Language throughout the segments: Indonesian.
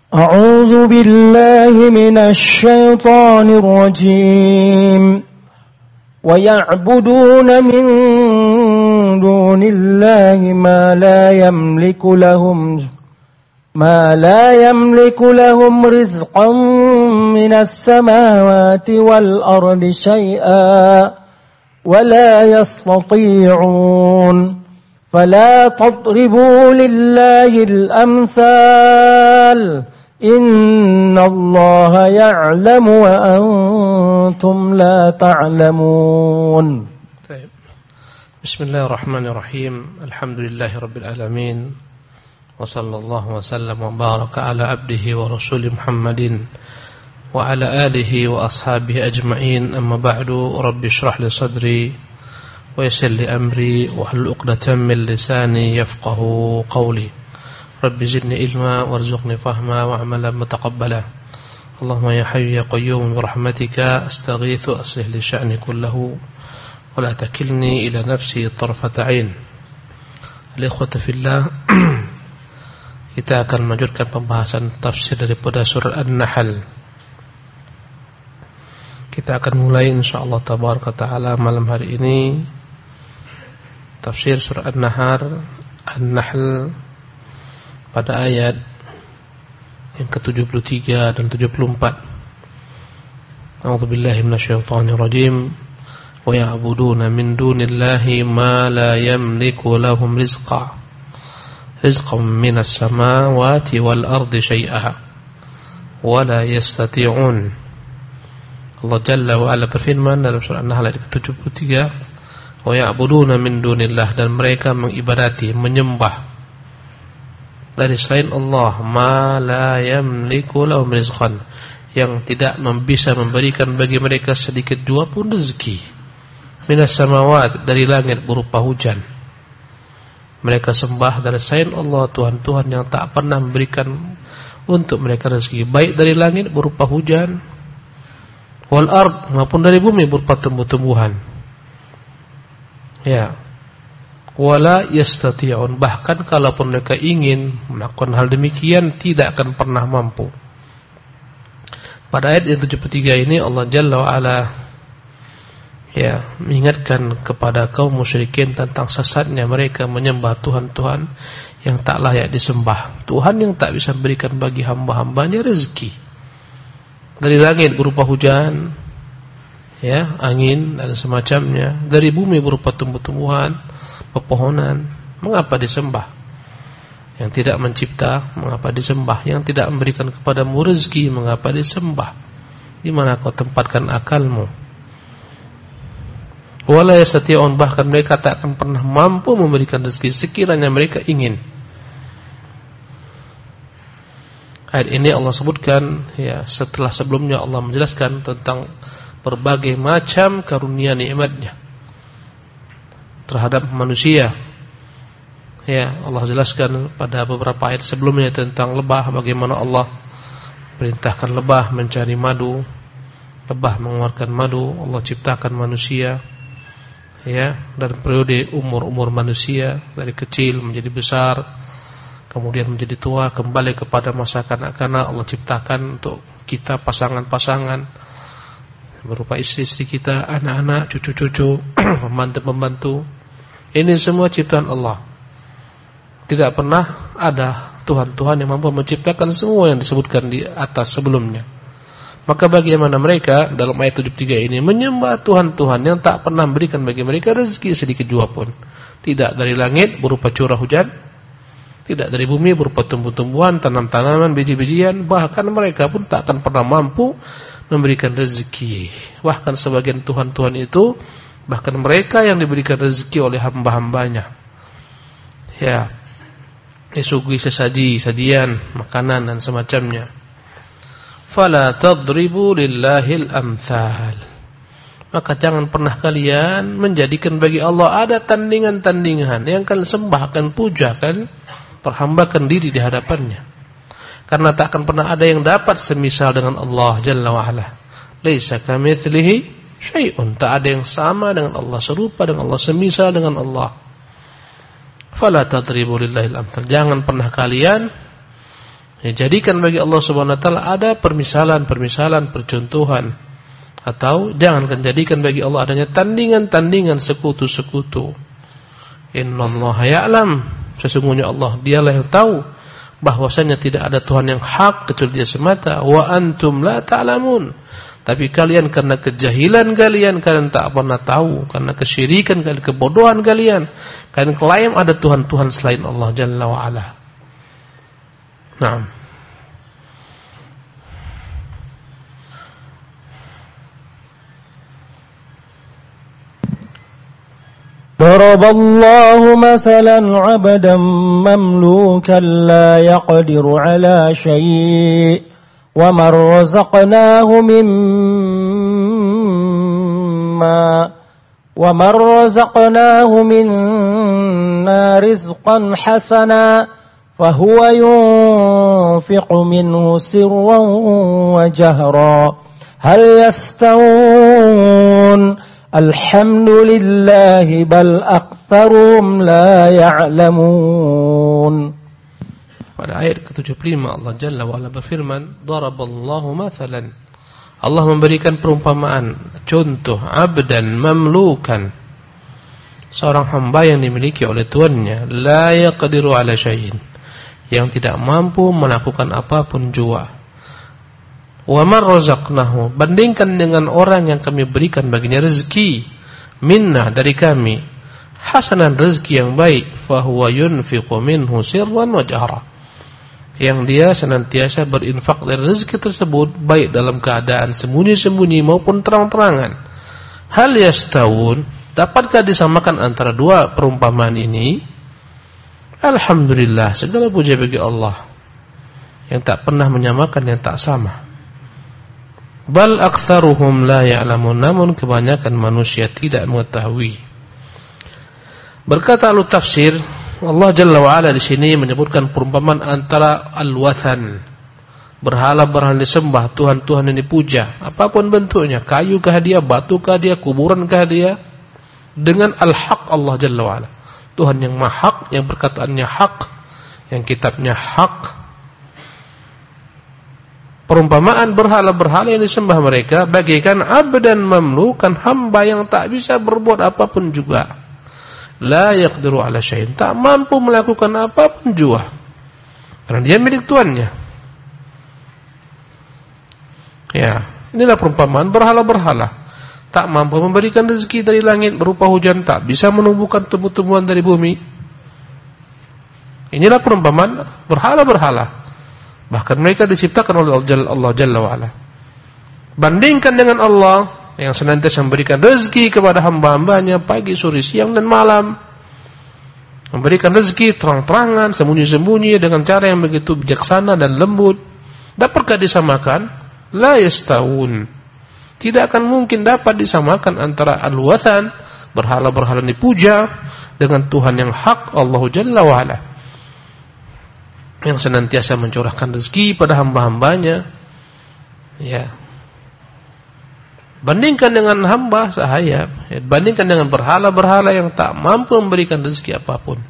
أعوذ بالله من الشيطان الرجيم ويعبدون من دون الله ما لا يملك لهم رزقا من السماوات والأرض شيئا ولا يستطيعون فلا تضربوا لله الأمثال إن الله يعلم وأنتم لا تعلمون. بسم الله الرحمن الرحيم. الحمد لله رب العالمين وصلى الله وسلم وبارك على عبده ورسوله محمد وعلى آله وأصحابه أجمعين. أما بعد رب اشرح لي صدري ويسر لي أمري واحلل عقدة من لساني يفقهوا قولي. رب زدني علما وارزقني فهما وعملا متقبلا. اللهم يا حي يا قيوم برحمتك أستغيث أصلح لي شأني كله ولا تكلني إلى نفسي طرفة عين. Al-ikhwata fillah, kita akan melanjutkan pembahasan tafsir daripada surah An-Nahl. Kita akan mulai insyaallah tabaraka taala malam hari ini tafsir surah An-Nahl pada ayat yang ke-73 dan 74. A'udzubillahi minasyaitonir rajim. Wa ya'buduna min dunillahi ma la yamliku lahum rizqan minas samawati wal ardi syai'a wa la yastati'un. Allah Jalla wa Ala berfirman dalam surah An-Nahl ayat ke-73, wa ya'buduna min dunillah, dan mereka mengibadati, menyembah dari selain Allah, ma la yamliku lahum rizqan, yang tidak bisa memberikan bagi mereka sedikit jua pun rezeki, minas samawat, dari langit berupa hujan. Mereka sembah dari selain Allah Tuhan-Tuhan yang tak pernah memberikan untuk mereka rezeki, baik dari langit berupa hujan, wal ard, maupun dari bumi berupa tumbuh-tumbuhan. Ya, wala yastati'un, bahkan kalaupun mereka ingin melakukan hal demikian tidak akan pernah mampu. Pada ayat yang 73 ini Allah Jalla wa Ala mengingatkan kepada kaum musyrikin tentang sesatnya mereka menyembah Tuhan-Tuhan yang tak layak disembah, Tuhan yang tak bisa berikan bagi hamba-hambanya rezeki dari langit berupa hujan, angin dan semacamnya, dari bumi berupa tumbuh-tumbuhan, pepohonan. Mengapa disembah? Yang tidak mencipta, mengapa disembah? Yang tidak memberikan kepadamu rezeki, mengapa disembah? Di mana kau tempatkan akalmu? Wala yastati'un, bahkan mereka tak akan pernah mampu memberikan rezeki sekiranya mereka ingin. Ayat ini Allah sebutkan setelah sebelumnya Allah menjelaskan tentang berbagai macam karunia nikmatnya terhadap manusia. Allah jelaskan pada beberapa ayat sebelumnya tentang lebah, bagaimana Allah perintahkan lebah mencari madu, lebah mengeluarkan madu. Allah ciptakan manusia dari periode umur manusia, dari kecil menjadi besar, kemudian menjadi tua, kembali kepada masa kanak-kanak. Allah ciptakan untuk kita pasangan-pasangan berupa istri-istri kita, anak-anak, cucu-cucu, pembantu-pembantu. Ini semua ciptaan Allah. Tidak pernah ada Tuhan-Tuhan yang mampu menciptakan semua yang disebutkan di atas sebelumnya. Maka bagaimana mereka dalam ayat 73 ini menyembah Tuhan-Tuhan yang tak pernah memberikan bagi mereka rezeki sedikit jua pun. Tidak dari langit berupa curah hujan, tidak dari bumi berupa tumbuh-tumbuhan, tanam-tanaman, biji-bijian. Bahkan mereka pun tak akan pernah mampu memberikan rezeki. Bahkan sebagian Tuhan-Tuhan itu, bahkan mereka yang diberikan rezeki oleh hamba-hambanya, disuguhi sesaji, sajian, makanan dan semacamnya. Fala tadribu lillahil amthal, maka jangan pernah kalian menjadikan bagi Allah ada tandingan-tandingan yang kalian sembah, akan puja, akan perhambakan diri di hadapannya. Karena tak akan pernah ada yang dapat semisal dengan Allah Jalla wa Ala. Laisa kamitslihi syai'un, tak ada yang sama dengan Allah, serupa dengan Allah, semisal dengan Allah. Fala tadribu lillahil amthal, jangan pernah kalian Jadikan bagi Allah Subhanahu wa taala ada permisalan-permisalan, percontohan, atau jangankan jadikan bagi Allah adanya tandingan-tandingan, sekutu-sekutu. Innallaha ya'lam, sesungguhnya Allah dialah yang tahu bahwasanya tidak ada Tuhan yang hak kecuali Dia semata. Wa antum la ta'lamun, tapi kalian karena kejahilan kalian tak pernah tahu, karena kesyirikan kalian, kebodohan kalian klaim ada Tuhan-Tuhan selain Allah Jalla wa Ala. Naam. ضرب الله مثلا عبدا مملوكا لا يقدر على شيء ومن رزقناه منا رزقا حسنا فهو ينفق منه سرا وجهرا هل يستوون الحمد لله بل أكثرهم لا يعلمون. Pada ayat ke-75 Allah Jalla wa Ala berfirman, daraballahu mathalan, Allah memberikan perumpamaan, contoh, abdan mamlukan, seorang hamba yang dimiliki oleh tuannya, la yaqdiru ala syai'in, yang tidak mampu melakukan apapun jua. Wa man razaqnahu, bandingkan dengan orang yang kami berikan baginya rezeki, minna, dari kami, hasanan, rezeki yang baik, fahuwa yunfiqu minhu sirran wa jahra, yang dia senantiasa berinfak dari rezeki tersebut, baik dalam keadaan sembunyi-sembunyi maupun terang-terangan. Hal yastawun, dapatkah disamakan antara dua perumpamaan ini? Alhamdulillah, segala puji bagi Allah yang tak pernah menyamakan, yang tak sama. Bal aktsaruhum la ya'lamun, namun kebanyakan manusia tidak mengetahui. Berkata ahli tafsir, Allah Jalla wa Ala di sini menyebutkan perumpamaan antara al-wathan, berhala-berhala disembah, tuhan-tuhan yang dipuja, apapun bentuknya, kayukah dia, batukah dia, kuburankah dia, dengan al-haq Allah Jalla wa Ala, Tuhan yang maha hak, yang perkataannya hak, yang kitabnya hak. Perumpamaan berhala-berhala yang disembah mereka bagaikan abdan mamlukan, hamba yang tak bisa berbuat apapun juga. La yaqdiru ala syai'in, tak mampu melakukan apapun juga, karena dia milik tuannya. Ya, inilah perumpamaan berhala-berhala. Tak mampu memberikan rezeki dari langit berupa hujan, tak bisa menumbuhkan tumbuh-tumbuhan dari bumi. Inilah perumpamaan berhala-berhala. Bahkan mereka diciptakan oleh Allah Jalla wa'ala. Bandingkan dengan Allah yang senantiasa memberikan rezeki kepada hamba-hambanya pagi, sore, siang, dan malam. Memberikan rezeki terang-terangan, sembunyi-sembunyi, dengan cara yang begitu bijaksana dan lembut. Dapatkah disamakan? La yastawun. Tidak akan mungkin dapat disamakan antara al-wathan, berhala-berhala dipuja, dengan Tuhan yang hak, Allah Jalla wa'ala, yang senantiasa mencurahkan rezeki pada hamba-hambanya. Ya. Bandingkan dengan hamba sahaya, ya. Bandingkan dengan berhala-berhala yang tak mampu memberikan rezeki apapun.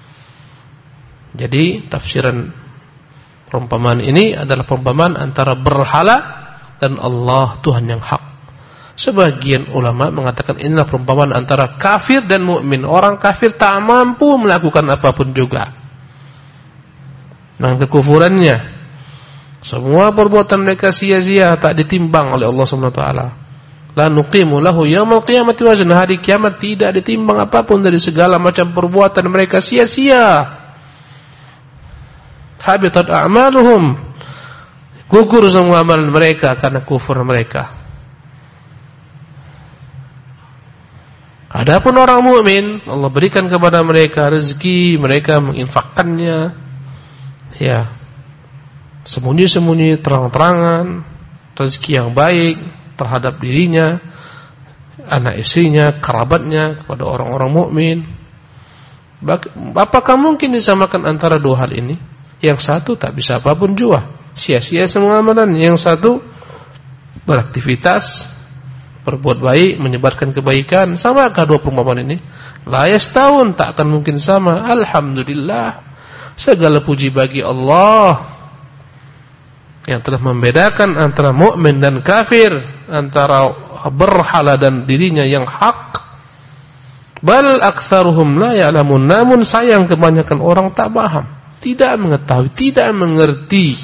Jadi tafsiran perumpamaan ini adalah perumpamaan antara berhala dan Allah, Tuhan yang hak. Sebagian ulama mengatakan inilah perumpamaan antara kafir dan mukmin. Orang kafir tak mampu melakukan apapun juga dengan kekufurannya. Semua perbuatan mereka sia-sia, tak ditimbang oleh Allah Subhanahu wa taala. La nuqimu lahu yaumil qiyamati wazna, hari kiamat tidak ditimbang apapun dari segala macam perbuatan mereka, sia-sia. Habitat a'maluhum, gugur semua amal mereka karena kufur mereka. Adapun orang mukmin, Allah berikan kepada mereka rezeki, mereka menginfakkannya. Ya, sembunyi-sembunyi, terang-terangan, rezeki yang baik terhadap dirinya, anak istrinya, kerabatnya, kepada orang-orang mukmin. Apakah mungkin disamakan antara dua hal ini? Yang satu tak bisa apapun jua, sia-sia semua amalan. Yang satu beraktivitas, berbuat baik, menyebarkan kebaikan. Samakah dua perumpamaan ini? La yastawun, tak akan mungkin sama. Alhamdulillah, segala puji bagi Allah yang telah membedakan antara mukmin dan kafir, antara berhala dan dirinya yang hak. Bal aktsaruhum la ya'lamun, namun sayang kebanyakan orang tak paham, tidak mengetahui, tidak mengerti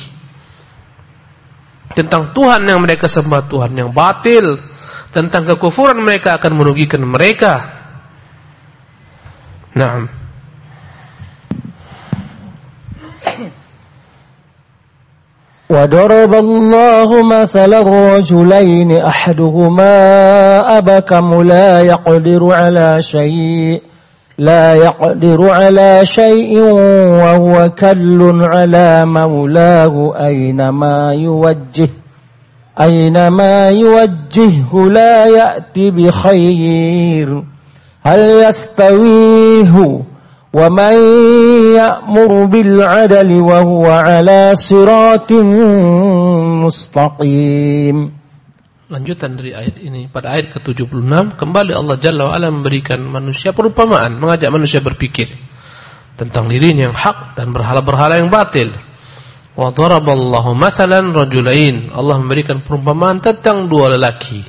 tentang Tuhan yang mereka sembah, Tuhan yang batil, tentang kekufuran mereka akan merugikan mereka. Naam. وضرب الله مثلا رجلين أحدهما أبكم لا يقدر على شيء وهو كل على مولاه أينما يوجهه لا يأتي بخير هل يستويه ومن يأمر بالعدل وهو على صراط مستقيم. Lanjutan dari ayat ini, pada ayat ke-76 kembali Allah Jalla wa'ala memberikan manusia perumpamaan, mengajak manusia berpikir tentang dirinya yang hak dan berhala-berhala yang batil. Wa daraballahu mathalan rajulain, Allah memberikan perumpamaan tentang dua lelaki.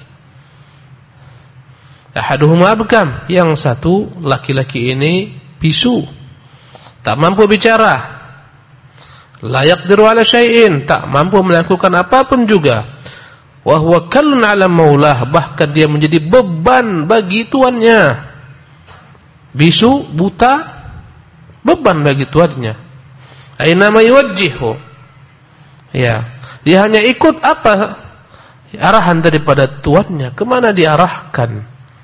Ahaduhuma abkam, yang satu laki-laki ini bisu, tak mampu bicara. La yaqdiru ala syai'in, tak mampu melakukan apapun juga. Wa huwa kallun ala maulah, bahkan dia menjadi beban bagi tuannya. Bisu, buta, beban bagi tuannya. Aina ma yuwajjihu, ya, dia hanya ikut apa arahan daripada tuannya, kemana diarahkan.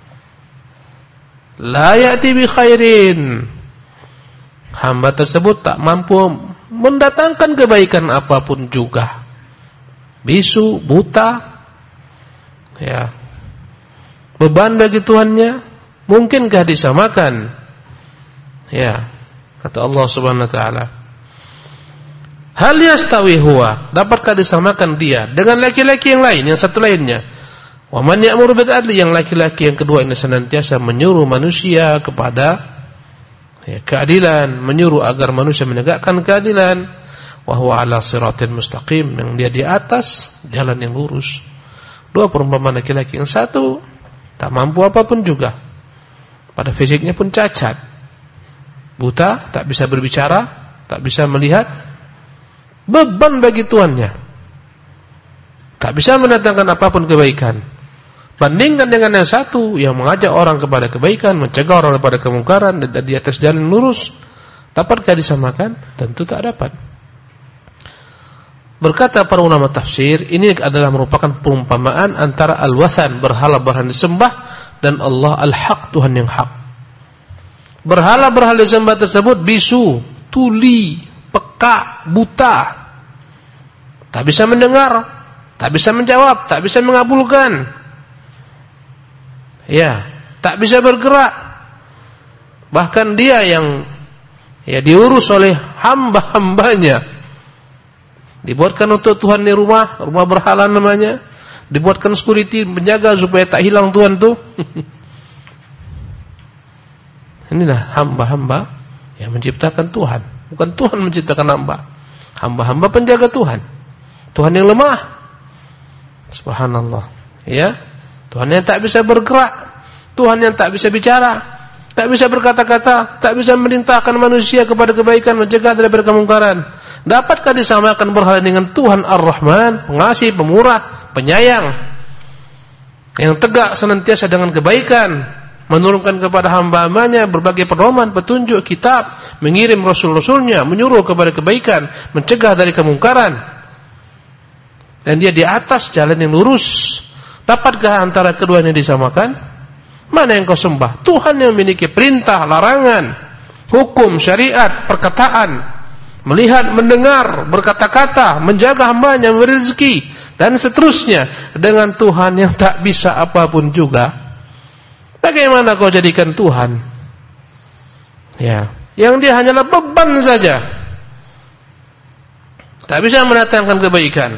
La ya'ti bi khairin, hamba tersebut tak mampu mendatangkan kebaikan apapun juga. Bisu, buta, ya, beban bagi tuannya. Mungkinkah disamakan? Ya, kata Allah Subhanahu wa taala, hal yastawi huwa, dapatkah disamakan dia dengan laki-laki yang lain, yang satu lainnya? Wa man ya'muru bil adli, yang laki-laki yang kedua ini senantiasa menyuruh manusia kepada keadilan, menyuruh agar manusia menegakkan keadilan. Wa huwa ala siratin mustaqim, yang dia di atas jalan yang lurus. Dua perumpamaan laki-laki, yang satu tak mampu apapun juga, pada fisiknya pun cacat, buta, tak bisa berbicara, tak bisa melihat, beban bagi tuannya, tak bisa mendatangkan apapun kebaikan. Bandingkan dengan yang satu yang mengajak orang kepada kebaikan, mencegah orang kepada kemungkaran, dan di atas jalan lurus. Dapatkah disamakan? Tentu tak dapat. Berkata para ulama tafsir, ini adalah merupakan perumpamaan antara al-wathan, berhala-berhala disembah, dan Allah al-haq, Tuhan yang hak. Berhala-berhala disembah tersebut bisu, tuli, peka, buta, tak bisa mendengar, tak bisa menjawab, tak bisa mengabulkan, ya, tak bisa bergerak. Bahkan dia yang diurus oleh hamba-hambanya. Dibuatkan untuk Tuhan di rumah berhala namanya. Dibuatkan security menjaga supaya tak hilang Tuhan tuh. Inilah hamba-hamba yang menciptakan Tuhan, bukan Tuhan menciptakan hamba. Hamba-hamba penjaga Tuhan. Tuhan yang lemah. Subhanallah. Ya. Tuhan yang tak bisa bergerak, Tuhan yang tak bisa bicara, tak bisa berkata-kata, tak bisa memerintahkan manusia kepada kebaikan, mencegah daripada kemungkaran. Dapatkah disamakan berhala dengan Tuhan Ar-Rahman, pengasih, pemurah, penyayang, yang tegak senantiasa dengan kebaikan, menurunkan kepada hamba-hambanya berbagai pedoman, petunjuk, kitab, mengirim rasul-rasulnya, menyuruh kepada kebaikan, mencegah dari kemungkaran, dan dia di atas jalan yang lurus. Dapatkah antara keduanya disamakan? Mana yang kau sembah? Tuhan yang memiliki perintah, larangan, hukum, syariat, perkataan, melihat, mendengar, berkata-kata, menjaga hambanya, memberi rezeki, dan seterusnya, dengan Tuhan yang tak bisa apapun juga. Bagaimana kau jadikan Tuhan? Ya, yang dia hanyalah beban saja, tak bisa mendatangkan kebaikan.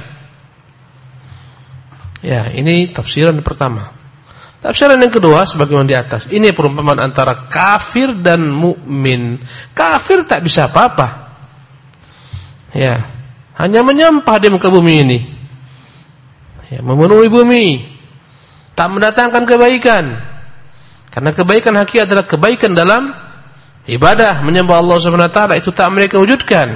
Ya, ini tafsiran pertama. Tafsiran yang kedua sebagaimana di atas. Ini perumpamaan antara kafir dan mukmin. Kafir tak bisa apa-apa. Ya, hanya menyampah di muka bumi ini, ya, memenuhi bumi, tak mendatangkan kebaikan. Karena kebaikan hakiki adalah kebaikan dalam ibadah, menyembah Allah Subhanahu wa taala, itu tak mereka wujudkan.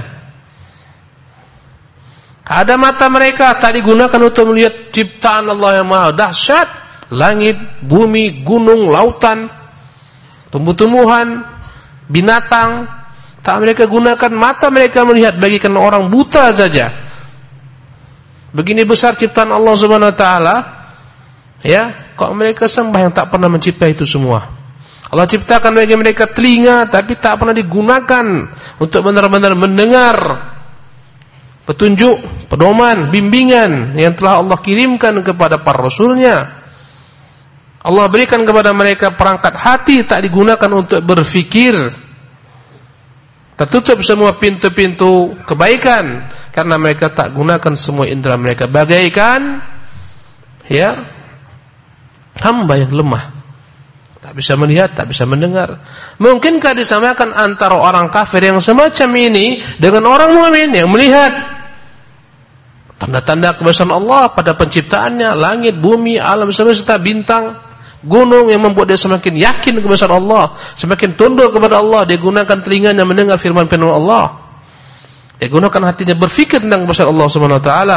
Ada mata mereka tak digunakan untuk melihat ciptaan Allah yang maha dahsyat, langit, bumi, gunung, lautan, tumbuh-tumbuhan, binatang, tak mereka gunakan mata mereka melihat, bagikan orang buta saja. Begini besar ciptaan Allah Subhanahu wa taala, ya, kok mereka sembah yang tak pernah mencipta itu semua. Allah ciptakan bagi mereka telinga, tapi tak pernah digunakan untuk benar-benar mendengar petunjuk, pedoman, bimbingan yang telah Allah kirimkan kepada para rasulnya. Allah berikan kepada mereka perangkat hati, tak digunakan untuk berfikir. Tertutup semua pintu-pintu kebaikan karena mereka tak gunakan semua indera mereka, bagaikan, ya, hamba yang lemah, tak bisa melihat, tak bisa mendengar. Mungkinkah disamakan antara orang kafir yang semacam ini dengan orang mukmin yang melihat tanda-tanda kebesaran Allah pada penciptaannya, langit, bumi, alam semesta, bintang, gunung, yang membuat dia semakin yakin kebesaran Allah, semakin tunduk kepada Allah. Dia gunakan telinganya mendengar firman-firman Allah, dia gunakan hatinya berfikir tentang kebesaran Allah Subhanahu wa taala,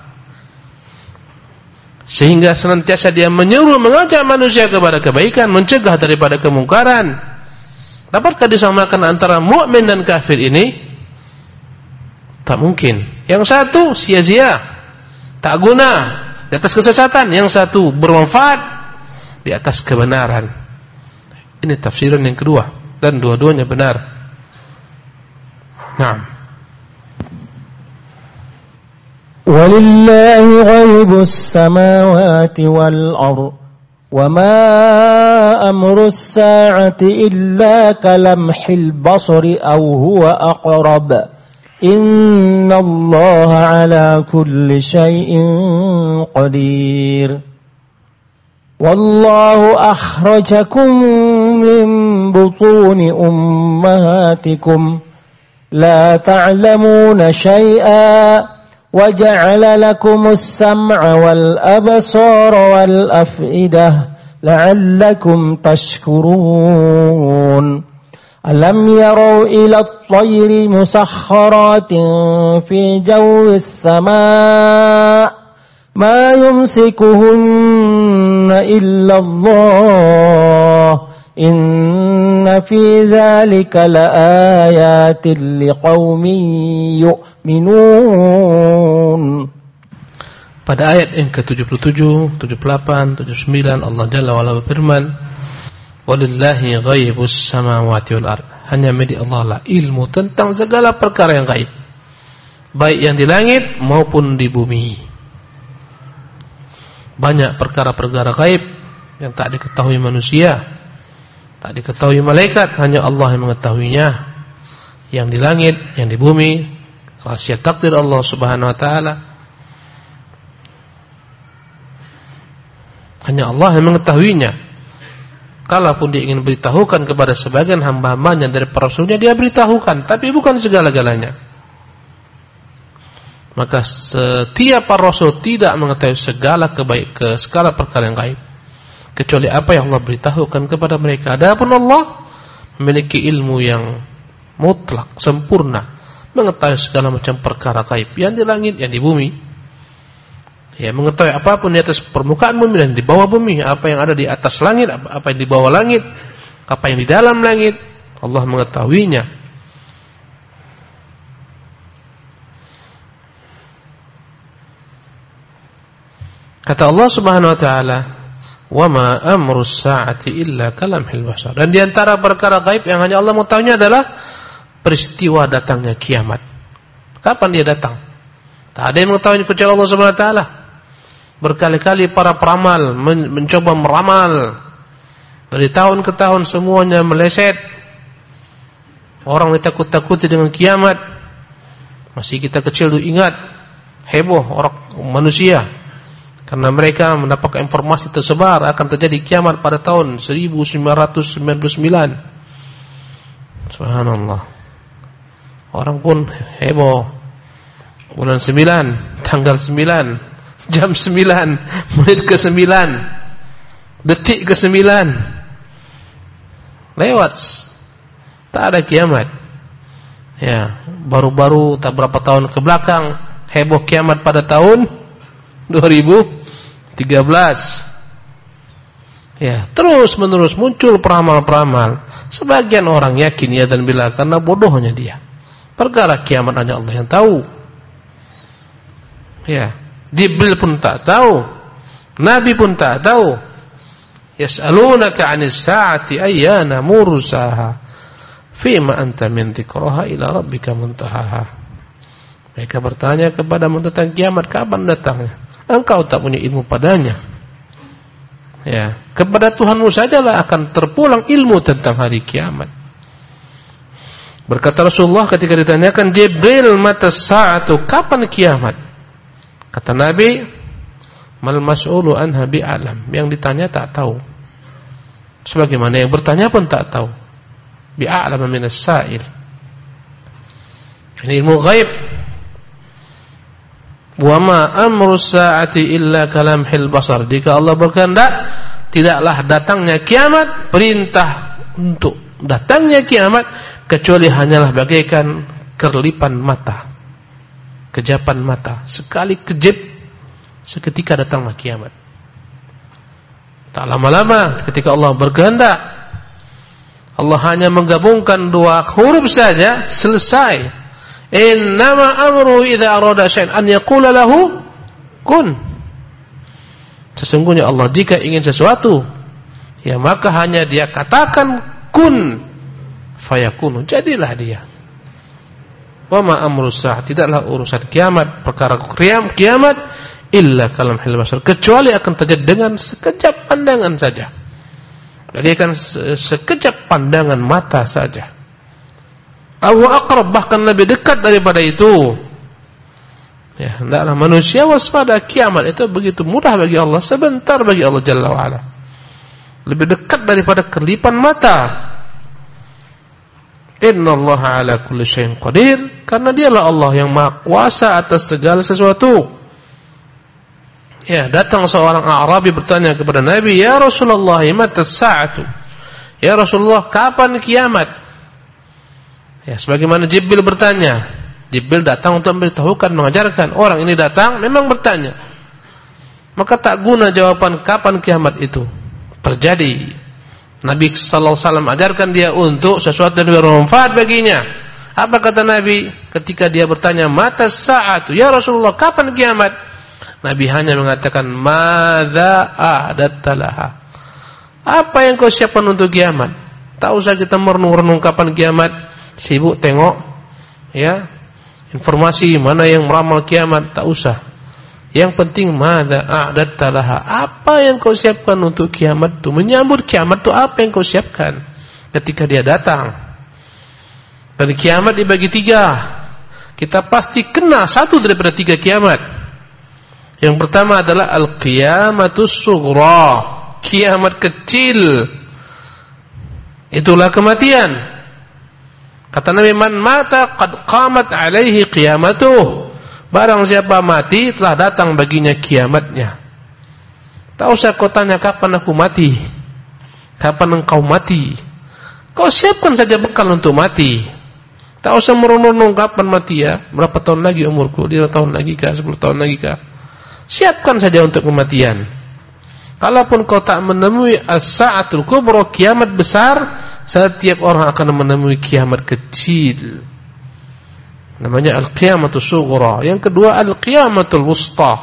sehingga senantiasa dia menyuruh, mengajak manusia kepada kebaikan, mencegah daripada kemungkaran. Dapatkah disamakan antara mukmin dan kafir ini? Tak mungkin. Yang satu sia-sia, tak guna, di atas kesesatan. Yang satu bermanfaat, di atas kebenaran. Ini tafsiran yang kedua, dan dua-duanya benar. Naam. وَلِلَّهِ غَيْبُ السَّمَاوَاتِ وَالْأَرْضِ وَمَا أَمْرُ السَّاعَةِ إِلَّا كَلَمْحِ الْبَصَرِ أَوْ هُوَ أَقْرَبُ إِنَّ اللَّهَ عَلَى كُلِّ شَيْءٍ قَدِيرٌ وَاللَّهُ أَخْرَجَكُم مِّن بُطُونِ أُمَّهَاتِكُمْ لَا تَعْلَمُونَ شَيْئًا وَجَعَلَ لَكُمُ السَّمْعَ وَالْأَبْصَارَ وَالْأَفْئِدَةَ لَعَلَّكُمْ تَشْكُرُونَ أَلَمْ يَرَوْا إِلَى الطَّيْرِ مُسَخَّرَاتٍ فِي جَوِّ السَّمَاءِ مَا يُمْسِكُهُنَّ إِلَّا اللَّهُ إِنَّ فِي ذَلِكَ لَآيَاتٍ لِقَوْمٍ يُؤْمِنُونَ. Pada ayat yang ke-77, 78, 79 Allah Jalla wa Ala berfirman, "Walillahi ghaibus samawati wal ard." Hanya milik Allah lah ilmu tentang segala perkara yang gaib, baik yang di langit maupun di bumi. Banyak perkara-perkara gaib yang tak diketahui manusia, tak diketahui malaikat, hanya Allah yang mengetahuinya. Yang di langit, yang di bumi, rahasia takdir Allah Subhanahu wa taala. Hanya Allah yang mengetahuinya. Kalaupun dia ingin beritahukan kepada sebagian hamba-hambanya dari para rasulnya, dia beritahukan, tapi bukan segala-galanya. Maka setiap para rasul tidak mengetahui segala segala perkara yang gaib, kecuali apa yang Allah beritahukan kepada mereka. Adapun Allah memiliki ilmu yang mutlak, sempurna, mengetahui segala macam perkara gaib yang di langit, yang di bumi. Ya, mengetahui apapun di atas permukaan bumi dan di bawah bumi, apa yang ada di atas langit, apa yang di bawah langit, apa yang di dalam langit, Allah mengetahuinya. Kata Allah Subhanahu wa taala, "Wa ma amru as-sa'ati illa kalamhil basar." Dan di antara perkara gaib yang hanya Allah mengetahuinya adalah peristiwa datangnya kiamat. Kapan dia datang? Tak ada yang mengetahui kecuali Allah Subhanahu wa taala. Berkali-kali para peramal mencoba meramal, dari tahun ke tahun semuanya meleset. Orang ditakut-takuti dengan kiamat. Masih kita kecil tuh ingat, heboh orang manusia karena mereka mendapatkan informasi tersebar akan terjadi kiamat pada tahun 1999. Subhanallah. Orang pun heboh. bulan 9, tanggal 9, jam 9, menit ke 9, detik ke 9. Lewat. Tak ada kiamat. Ya, baru-baru tak berapa tahun ke belakang heboh kiamat pada tahun 2013. Ya, terus menerus muncul peramal-peramal. Sebagian orang yakin ya dan bila karena bodohnya dia. Perkara kiamat hanya Allah yang tahu. Ya, Jibril pun tak tahu. Nabi pun tak tahu. Yas'alunaka 'anis sa'ati ayyana mursaha. Fima anta min dzikraha ila rabbika muntahaha. Mereka bertanya kepadamu tentang kiamat, kapan datangnya? Engkau tak punya ilmu padanya. Ya, kepada Tuhanmu sajalah akan terpulang ilmu tentang hari kiamat. Berkata Rasulullah ketika ditanyakan Jibril, mata sa'atu, kapan kiamat? Kata Nabi, mal mas'ulu anha bi'alam. Yang ditanya tak tahu. Sebagaimana yang bertanya pun tak tahu. Bi'alam minas sa'il. Ini ilmu ghaib. Wa ma amru sa'ati illa kalamhil basar. Jika Allah berkehendak, tidaklah datangnya kiamat, perintah untuk datangnya kiamat kecuali hanyalah bagaikan kerlipan mata, kejapan mata. Sekali kejip, seketika datanglah kiamat. Tak lama-lama ketika Allah berkehendak, Allah hanya menggabungkan dua huruf saja, selesai. Innama amruhu idza arada syai'an an yaqula lahu kun. Sesungguhnya Allah jika ingin sesuatu, ya maka hanya dia katakan kun fayakunu, jadilah dia. Wa ma amru sa'ah, tidaklah urusan kiamat, perkara kiamat illa kalamhil basar, kecuali akan terjadi dengan sekejap pandangan saja. Bagaikan sekejap pandangan mata saja. Aw aqrab, bahkan lebih dekat daripada itu. Ya, hendaklah manusia waspada, kiamat itu begitu mudah bagi Allah, sebentar bagi Allah Jalla wa Ala. Lebih dekat daripada kelipan mata. Innallaha ala kulli syai'in qadir, karena dialah Allah yang Maha Kuasa atas segala sesuatu. Ya, datang seorang Arabi bertanya kepada Nabi, "Ya Rasulullah, mata sa'atu?" Ya Rasulullah, kapan kiamat? Ya, sebagaimana Jibril bertanya. Jibril datang untuk memberitahukan, mengajarkan. Orang ini datang memang bertanya. Maka tak guna jawaban kapan kiamat itu terjadi. Nabi sallallahu alaihi wasallam ajarkan dia untuk sesuatu yang bermanfaat baginya. Apa kata Nabi ketika dia bertanya, "Mata sa'atu?" Ya Rasulullah, kapan kiamat? Nabi hanya mengatakan, "Madza a'datta laha?" Apa yang kau siapkan untuk kiamat? Tak usah kita merenung-renung kapan kiamat. Sibuk tengok ya informasi mana yang meramal kiamat, tak usah. Yang penting madza a'datta laha, apa yang kau siapkan untuk kiamat itu, menyambut kiamat itu apa yang kau siapkan ketika dia datang. Dan kiamat dibagi 3. Kita pasti kena satu daripada 3 kiamat. Yang pertama adalah al-qiyamatus sughra, kiamat kecil. Itulah kematian. Kata Nabi, man mata qad qamat alaihi qiyamatuh. Barang siapa mati, telah datang baginya kiamatnya. Tak usah kau tanya kapan aku mati, kapan engkau mati. Kau siapkan saja bekal untuk mati. Tak usah merenung kapan mati ya, berapa tahun lagi umurku, 5 tahun lagi kah, 10 tahun lagi kah. Siapkan saja untuk kematian. Kalaupun kau tak menemui as-sa'atul kubra, kiamat besar, setiap orang akan menemui kiamat kecil. Namanya al-qiyamatus sughra. Yang kedua al-qiyamatul wusta.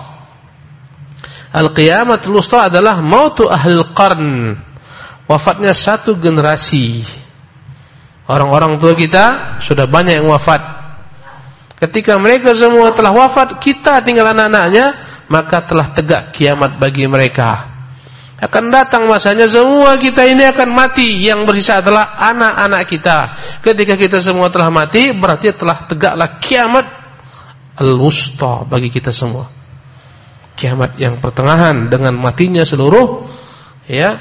Al-qiyamatul wusta adalah mautu ahlul qarn, wafatnya satu generasi. Orang-orang tua kita sudah banyak yang wafat. Ketika mereka semua telah wafat, kita tinggal anak-anaknya, maka telah tegak kiamat bagi mereka. Akan datang masanya semua kita ini akan mati. Yang bersisa adalah anak-anak kita. Ketika kita semua telah mati, berarti telah tegaklah kiamat al-wusta bagi kita semua. Kiamat yang pertengahan dengan matinya seluruh ya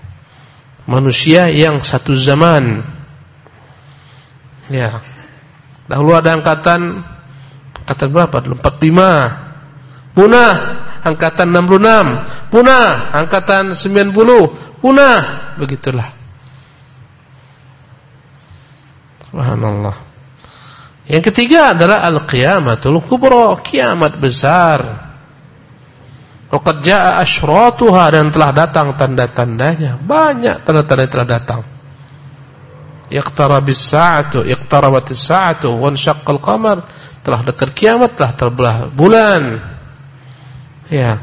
manusia yang satu zaman. Ya. Dahulu ada angkatan Angkatan berapa? 45. Punah angkatan 66. Punah angkatan 90. Punah. Begitulah. Subhanallah. Yang ketiga adalah al-qiyamatul kubra, kiamat besar. Waqad jaa asyratuha, dan telah datang tanda-tandanya. Banyak tanda-tanda telah datang. Iqtarabatis sa'atu wa insyaqqal qamar, telah dekat kiamat, telah terbelah bulan. Ya.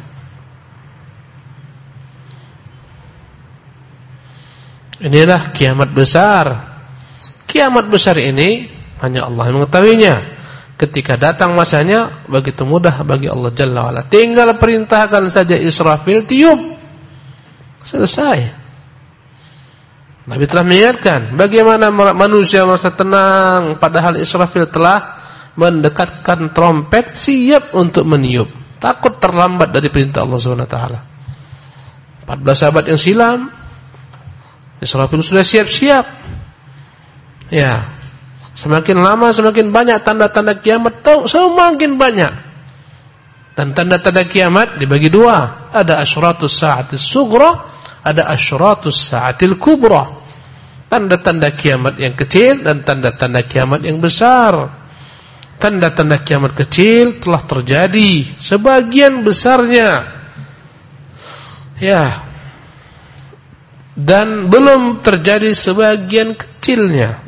Inilah kiamat besar. Kiamat besar ini hanya Allah yang mengetahuinya. Ketika datang masanya, begitu mudah bagi Allah Jalla wa'ala. Tinggal perintahkan saja Israfil, tiup, selesai. Nabi telah mengingatkan bagaimana manusia merasa tenang, padahal Israfil telah mendekatkan trompet, siap untuk meniup. Takut terlambat dari perintah Allah SWT. 14 abad yang silam, Israfil sudah siap-siap. Ya. Semakin lama semakin banyak tanda-tanda kiamat, semakin banyak. Dan tanda-tanda kiamat dibagi dua. Ada asyratus sa'atis sughra, ada asyratus sa'atil kubra. Tanda-tanda kiamat yang kecil dan tanda-tanda kiamat yang besar. Tanda-tanda kiamat kecil telah terjadi, sebagian besarnya. Ya. Dan belum terjadi sebagian kecilnya.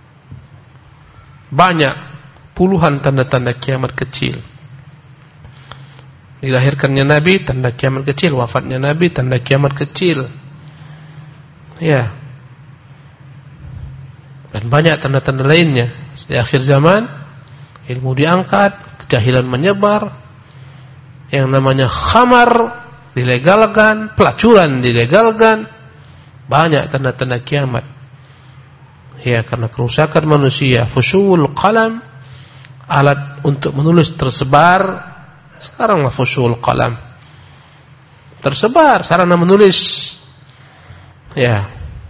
Banyak, puluhan tanda-tanda kiamat kecil. Dilahirkannya Nabi, tanda kiamat kecil. Wafatnya Nabi, tanda kiamat kecil. Ya. Dan banyak tanda-tanda lainnya. Di akhir zaman, ilmu diangkat, kejahilan menyebar, yang namanya khamar dilegalkan, pelacuran dilegalkan. Banyak tanda-tanda kiamat. Ya, karena kerusakan manusia. Fushul qalam, alat untuk menulis tersebar. Sekaranglah fushul qalam, tersebar sarana menulis. Ya.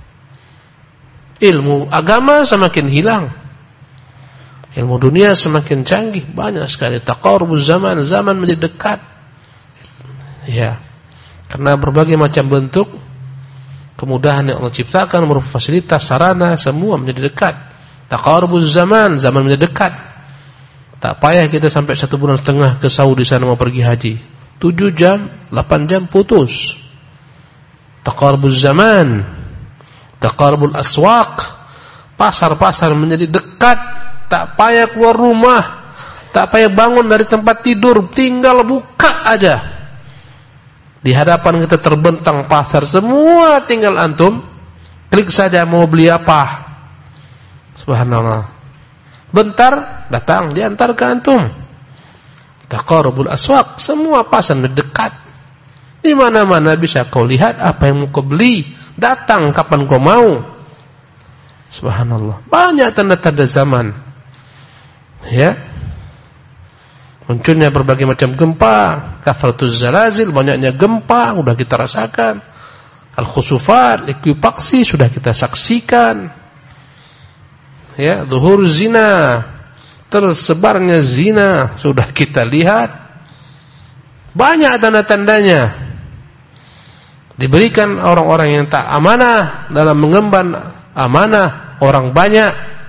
Ilmu agama semakin hilang, ilmu dunia semakin canggih. Banyak sekali taqarubuz zaman, zaman menjadi dekat. Ya. Karena berbagai macam bentuk kemudahan yang Allah ciptakan, berupa fasilitas, sarana, semua menjadi dekat. Taqarubuz zaman, zaman menjadi dekat. Tak payah kita sampai 1,5 bulan ke Saudi sana mau pergi haji. 7 jam, 8 jam putus. Taqarubuz zaman, taqarubul aswaq, pasar-pasar menjadi dekat. Tak payah keluar rumah, tak payah bangun dari tempat tidur, tinggal buka aja. Di hadapan kita terbentang pasar, semua tinggal antum klik saja mau beli apa. Subhanallah. Bentar datang diantar ke antum. Taqarubul aswaq, semua pasar dekat. Di mana-mana bisa kau lihat apa yang mau kau beli, datang kapan kau mau. Subhanallah. Banyak tanda-tanda zaman. Ya. Munculnya berbagai macam gempa, kathratuz zalazil, banyaknya gempa sudah kita rasakan. Al-khusufat, likuifaksi sudah kita saksikan. Ya, zuhur zina, tersebarnya zina sudah kita lihat. Banyak tanda-tandanya. Diberikan orang-orang yang tak amanah dalam mengemban amanah orang banyak.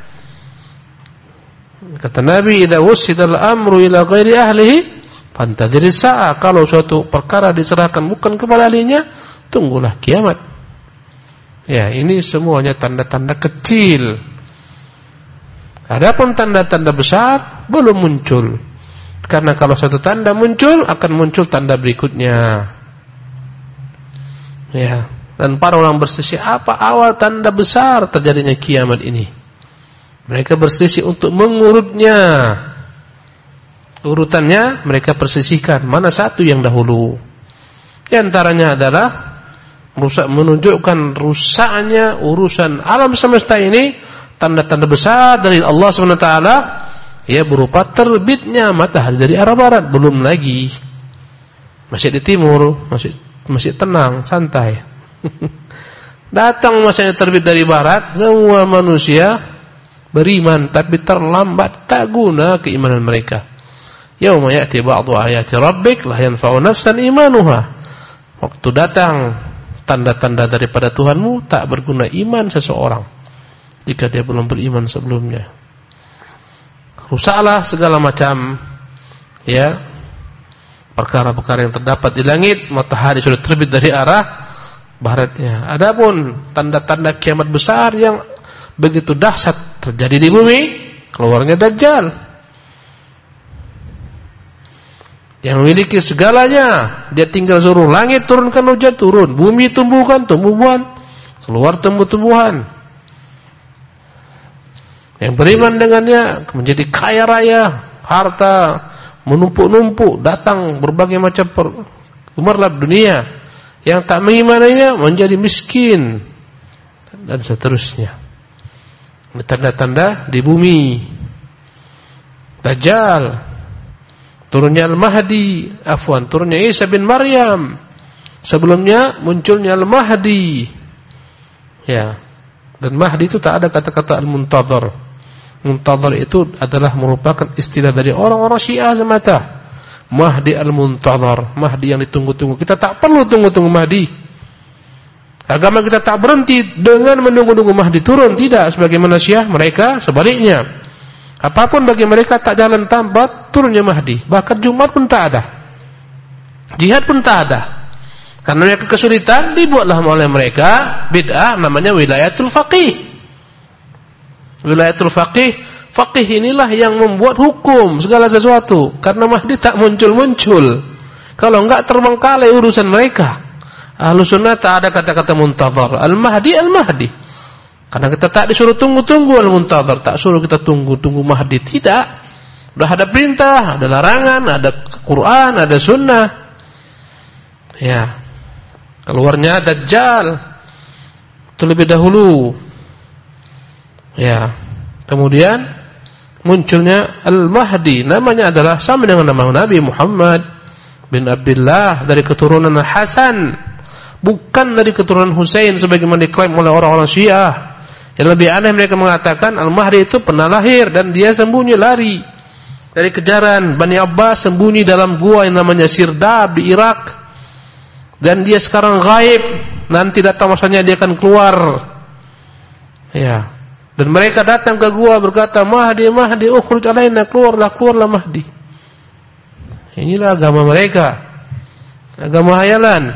Kata Nabi, idza wusidal amru ila ghairi ahlihi fantadhir as-sa'a. Kalau suatu perkara diserahkan bukan kepada ahlinya, tunggulah kiamat. Ya, ini semuanya tanda-tanda kecil. Adapun tanda-tanda besar belum muncul. Karena kalau satu tanda muncul, akan muncul tanda berikutnya. Ya, dan para ulama berselisih apa awal tanda besar terjadinya kiamat ini. Mereka berselisih untuk mengurutnya. Urutannya mereka persisihkan mana satu yang dahulu. Di antaranya adalah menunjukkan rusaknya urusan alam semesta ini. Tanda-tanda besar dari Allah SWT, ya, berupa terbitnya matahari dari arah barat. Belum lagi masih di timur, masih tenang, santai. Datang masanya terbit dari barat, semua manusia beriman, tapi terlambat, tak guna keimanan mereka. Yauma ya'ti ba'du ayati rabbik la yanfa'u nafsan imanuha. Waktu datang tanda-tanda daripada Tuhanmu, tak berguna iman seseorang jika dia belum beriman sebelumnya. Rusaklah segala macam perkara-perkara yang terdapat di langit. Matahari sudah terbit dari arah baratnya. Adapun tanda-tanda kiamat besar yang begitu dahsyat terjadi di bumi, keluarnya Dajjal. Yang memiliki segalanya, dia tinggal suruh langit turunkan hujan, turun, bumi tumbuhkan tumbuhan, keluar tumbuh-tumbuhan. Yang beriman dengannya menjadi kaya raya, harta menumpuk-numpuk, datang berbagai macam gemerlap dunia. Yang tak mengimaninya menjadi miskin, dan seterusnya. Tanda-tanda di bumi. Dajjal, turunnya Al-Mahdi, turunnya Isa bin Maryam. Sebelumnya munculnya Al-Mahdi. Dan Mahdi itu tak ada kata-kata Al-Muntadhar. Muntadhar itu adalah merupakan istilah dari orang-orang Syiah semata. Mahdi Al-Muntadhar, Mahdi yang ditunggu-tunggu. Kita tak perlu tunggu-tunggu Mahdi. Agama kita tak berhenti dengan menunggu-nunggu Mahdi turun, tidak. Sebagaimana Syiah, mereka sebaliknya. Apapun bagi mereka tak jalan tanpa turunnya Mahdi. Bahkan Jumat pun tak ada, jihad pun tak ada. Karena mereka kesulitan, dibuatlah oleh mereka bid'ah namanya wilayatul faqih. Wilayatul faqih, faqih inilah yang membuat hukum segala sesuatu. Karena Mahdi tak muncul-muncul, kalau enggak terbengkalai urusan mereka. Ahlus sunnah tak ada kata-kata muntazar. Al-Mahdi, Al-Mahdi. Karena kita tak disuruh tunggu-tunggu Al-Muntadhar, tak suruh kita tunggu-tunggu Mahdi, tidak. Sudah ada perintah, ada larangan, ada Quran, ada sunnah. Keluarnya Dajjal itu lebih dahulu. Kemudian munculnya Al-Mahdi, namanya adalah sama dengan nama Nabi Muhammad bin Abdullah, dari keturunan Hasan, bukan dari keturunan Husain sebagaimana diklaim oleh orang-orang Syiah. Yang lebih aneh, mereka mengatakan Al-Mahdi itu pernah lahir dan dia sembunyi, lari dari kejaran Bani Abbas, sembunyi dalam gua yang namanya Sirdab di Irak. Dan dia sekarang gaib, nanti datang masanya dia akan keluar. Dan mereka datang ke gua berkata, Mahdi, Mahdi, ukhruj alaina, keluarlah Mahdi. Inilah agama mereka, agama hayalan.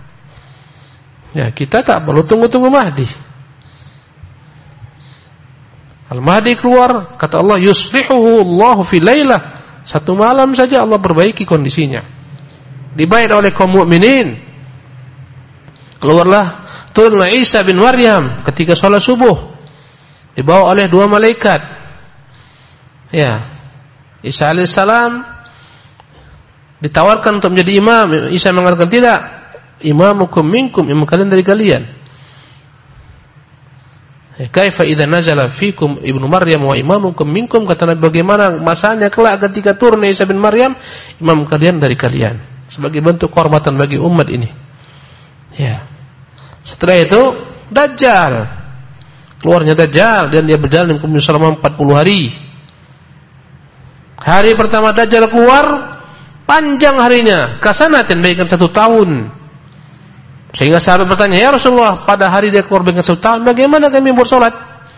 Kita tak perlu tunggu-tunggu Mahdi. Al-Mahdi keluar, kata Allah, yuslihuhu Allahu fi lailah. Satu malam saja Allah perbaiki kondisinya. Dibayar oleh kaum mukminin. Keluarlah, turunlah Isa bin Maryam ketika sholat subuh, dibawa oleh dua malaikat. Isa alaihissalam ditawarkan untuk menjadi imam. Isa mengatakan tidak. Imamukum minkum, imam kalian dari kalian. Kaifa idza nazala fikum ibnu Maryam wa imamukum minkum, kata Nabi, bagaimana masanya kelak ketika turun Isa bin Maryam, imam kalian dari kalian, sebagai bentuk kehormatan bagi umat ini. Setelah itu Dajjal, keluarnya Dajjal, dan dia berjalan selama 40 hari. Hari pertama Dajjal keluar, panjang harinya, kasanatin, bagaikan 1 tahun. Sehingga sahabat bertanya, ya Rasulullah, pada hari dia keluar dengan 1 tahun, bagaimana kami bersolat?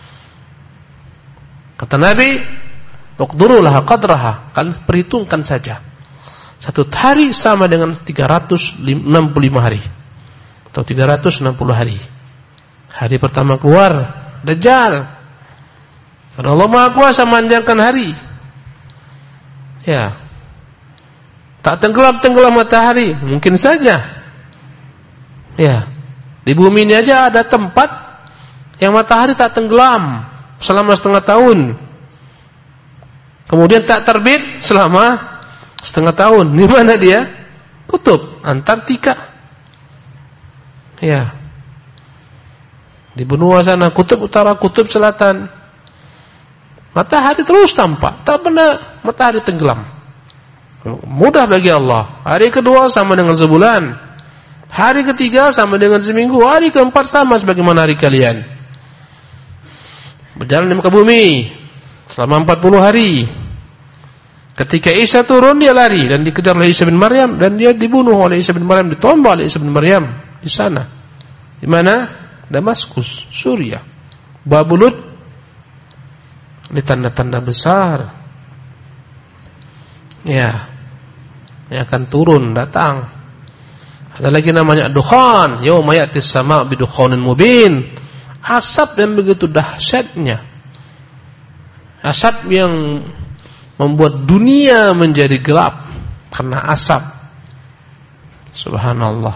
Kata Nabi, uqdurulah qadraha, kalian perhitungkan saja. 1 hari sama dengan 365 hari atau 360 hari. Hari pertama keluar Dajjal, karena Allah Maha Kuasa memanjangkan hari. Tak tenggelam matahari, mungkin saja. Di bumi ini aja ada tempat yang matahari tak tenggelam selama 1/2 tahun, kemudian tak terbit selama 1/2 tahun. Di mana dia? Kutub Antartika. Di benua sana, kutub utara, kutub selatan, matahari terus tampak, tak pernah matahari tenggelam. Mudah bagi Allah. Hari kedua sama dengan sebulan, hari ketiga sama dengan seminggu, hari keempat sama sebagaimana hari kalian. Berjalan di muka bumi selama 40 hari. Ketika Isa turun dia lari dan dikejar oleh Isa bin Maryam dan dia dibunuh oleh Isa bin Maryam, ditombak oleh Isa bin Maryam di sana. Di mana? Damaskus, Suriah. Babulud. Ini tanda-tanda besar. Ya. Yang akan turun, datang. Ada lagi namanya dukhan, yauma ya'tis sama' bidukhanin mubin. Asap yang begitu dahsyatnya. Asap yang membuat dunia menjadi gelap karena asap. Subhanallah.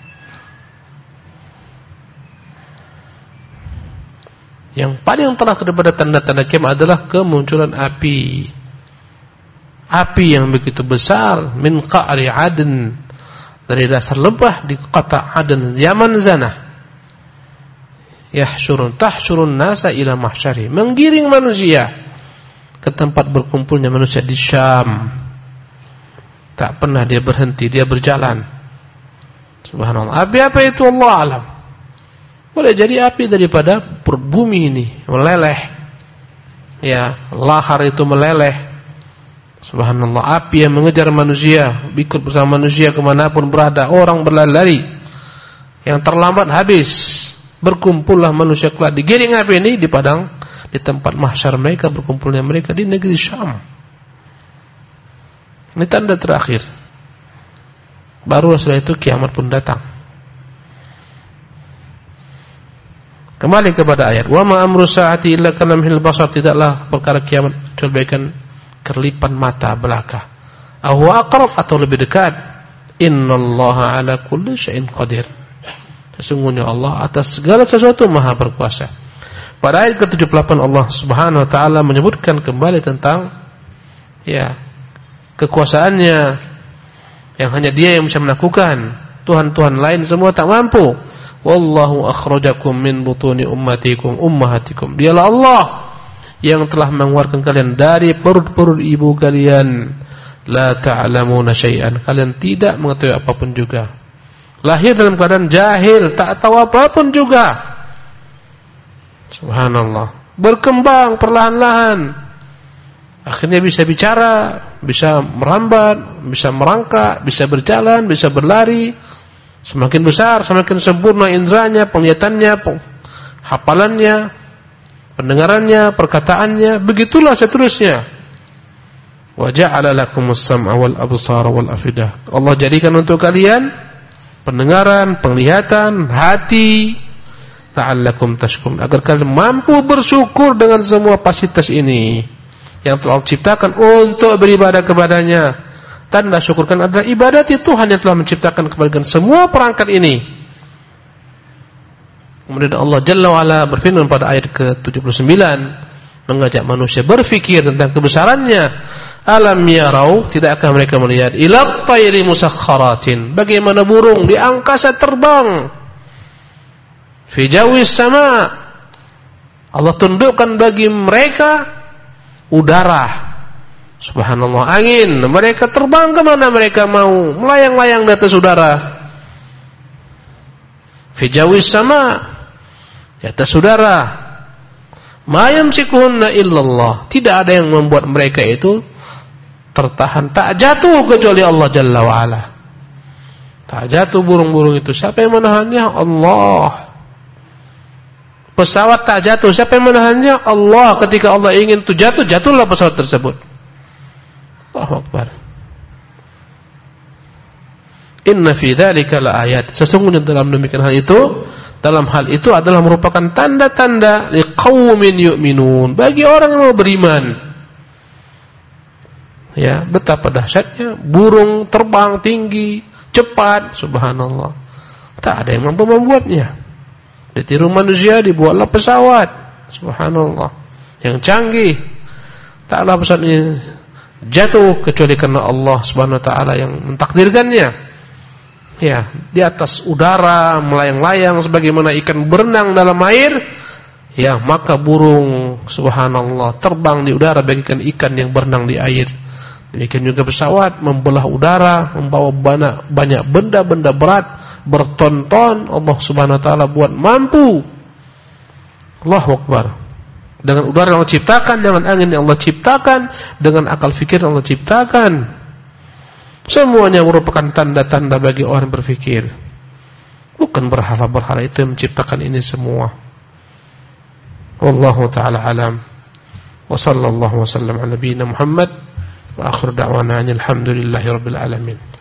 Yang paling terakhir daripada tanda-tanda kiamat adalah kemunculan api. Api yang begitu besar min qa'ri Adn, dari dasar lembah di kota Aden zaman Zanah. Tahsyurun nasa ila mahsyari, menggiring manusia ke tempat berkumpulnya manusia di Syam. Tak pernah dia berhenti, dia berjalan. Subhanallah. Api apa itu? Allah alam. Boleh jadi api daripada bumi ini meleleh. Ya, lahar itu meleleh. Subhanallah. Api yang mengejar manusia, ikut bersama manusia kemanapun berada. Orang berlari, yang terlambat habis. Berkumpullah manusia kelak digiring api ini di padang, di tempat mahsyar mereka, berkumpulnya mereka di negeri Syam. Ini tanda terakhir. Baru setelah itu kiamat pun datang. Kembali kepada ayat, wa ma amru saati illa kalamhil basar, tidaklah perkara kiamat kecuali bagaikan kerlipan mata belaka. Ahu aqrab, atau lebih dekat. Innallaha ala kulli syai'in qadir. Sesungguhnya Allah atas segala sesuatu maha berkuasa. Pada ayat ke-78 Allah Subhanahu wa taala menyebutkan kembali tentang kekuasaannya yang hanya Dia yang bisa melakukan. Tuhan-tuhan lain semua tak mampu. Wallahu akhrajakum min butuni ummahatikum. Dialah Allah yang telah mengeluarkan kalian dari perut-perut ibu kalian. La ta'lamuna syai'an, kalian tidak mengetahui apapun juga. Lahir dalam keadaan jahil, tak tahu apapun juga. Subhanallah. Berkembang perlahan-lahan. Akhirnya bisa bicara, bisa merambat, bisa merangkak, bisa berjalan, bisa berlari. Semakin besar, semakin sempurna indranya, penglihatannya, hafalannya, pendengarannya, perkataannya. Begitulah seterusnya. Wa ja'ala lakumus sam'a wal absara wal afidah. Allah jadikan untuk kalian pendengaran, penglihatan, hati, la'allakum tashkurun, agar kalian mampu bersyukur dengan semua fasilitas ini yang telah diciptakan untuk beribadah kepadanya. Tanda syukurkan adalah ibadati Tuhan yang telah menciptakan kepada semua perangkat ini. Kemudian Allah Jalla wa'ala berfirman pada ayat ke-79, mengajak manusia berfikir tentang kebesarannya. Alam yarau, tidakkah mereka melihat ila tayri musakhkharatin, bagaimana burung di angkasa terbang, fi jawis sama, Allah tundukkan bagi mereka udara. Subhanallah, angin, mereka terbang kemana mereka mau, melayang-layang di atas udara. Fi jawis sama, di atas udara. Ma yamsikuhunna illallah, tidak ada yang membuat mereka itu tertahan, tak jatuh kecuali Allah Jalla wa'ala. Tak jatuh burung-burung itu, siapa yang menahannya? Allah. Pesawat tak jatuh, siapa yang menahannya? Allah. Ketika Allah ingin itu jatuh, jatuhlah pesawat tersebut. Allahu Akbar. Inna fi dzalika laayat, sesungguhnya dalam demikian hal itu adalah merupakan tanda-tanda liqaumin yu'minun, bagi orang yang mau beriman. Ya, betapa dahsyatnya burung terbang tinggi, cepat, subhanallah. Tak ada yang mampu membuatnya. Ditiru manusia, dibuatlah pesawat, subhanallah, yang canggih. Taklah pesawat ini jatuh kecuali karena Allah Subhanahu wa taala yang mentakdirkannya. Ya, di atas udara melayang-layang sebagaimana ikan berenang dalam air. Ya, maka burung subhanallah terbang di udara bagaikan ikan yang berenang di air. Demikian juga pesawat membelah udara, membawa banyak benda-benda berat berton-ton. Allah Subhanahu wa taala buat mampu. Allahu Akbar. Dengan udara yang Allah ciptakan, dengan angin yang Allah ciptakan, dengan akal fikir yang Allah ciptakan. Semuanya merupakan tanda-tanda bagi orang berfikir. Bukan berhala-berhala itu yang menciptakan ini semua. Wallahu ta'ala alam. Wa sallallahu wa sallam ala nabiyyina Muhammad wa akhir da'wana alhamdulillahi rabbil alamin.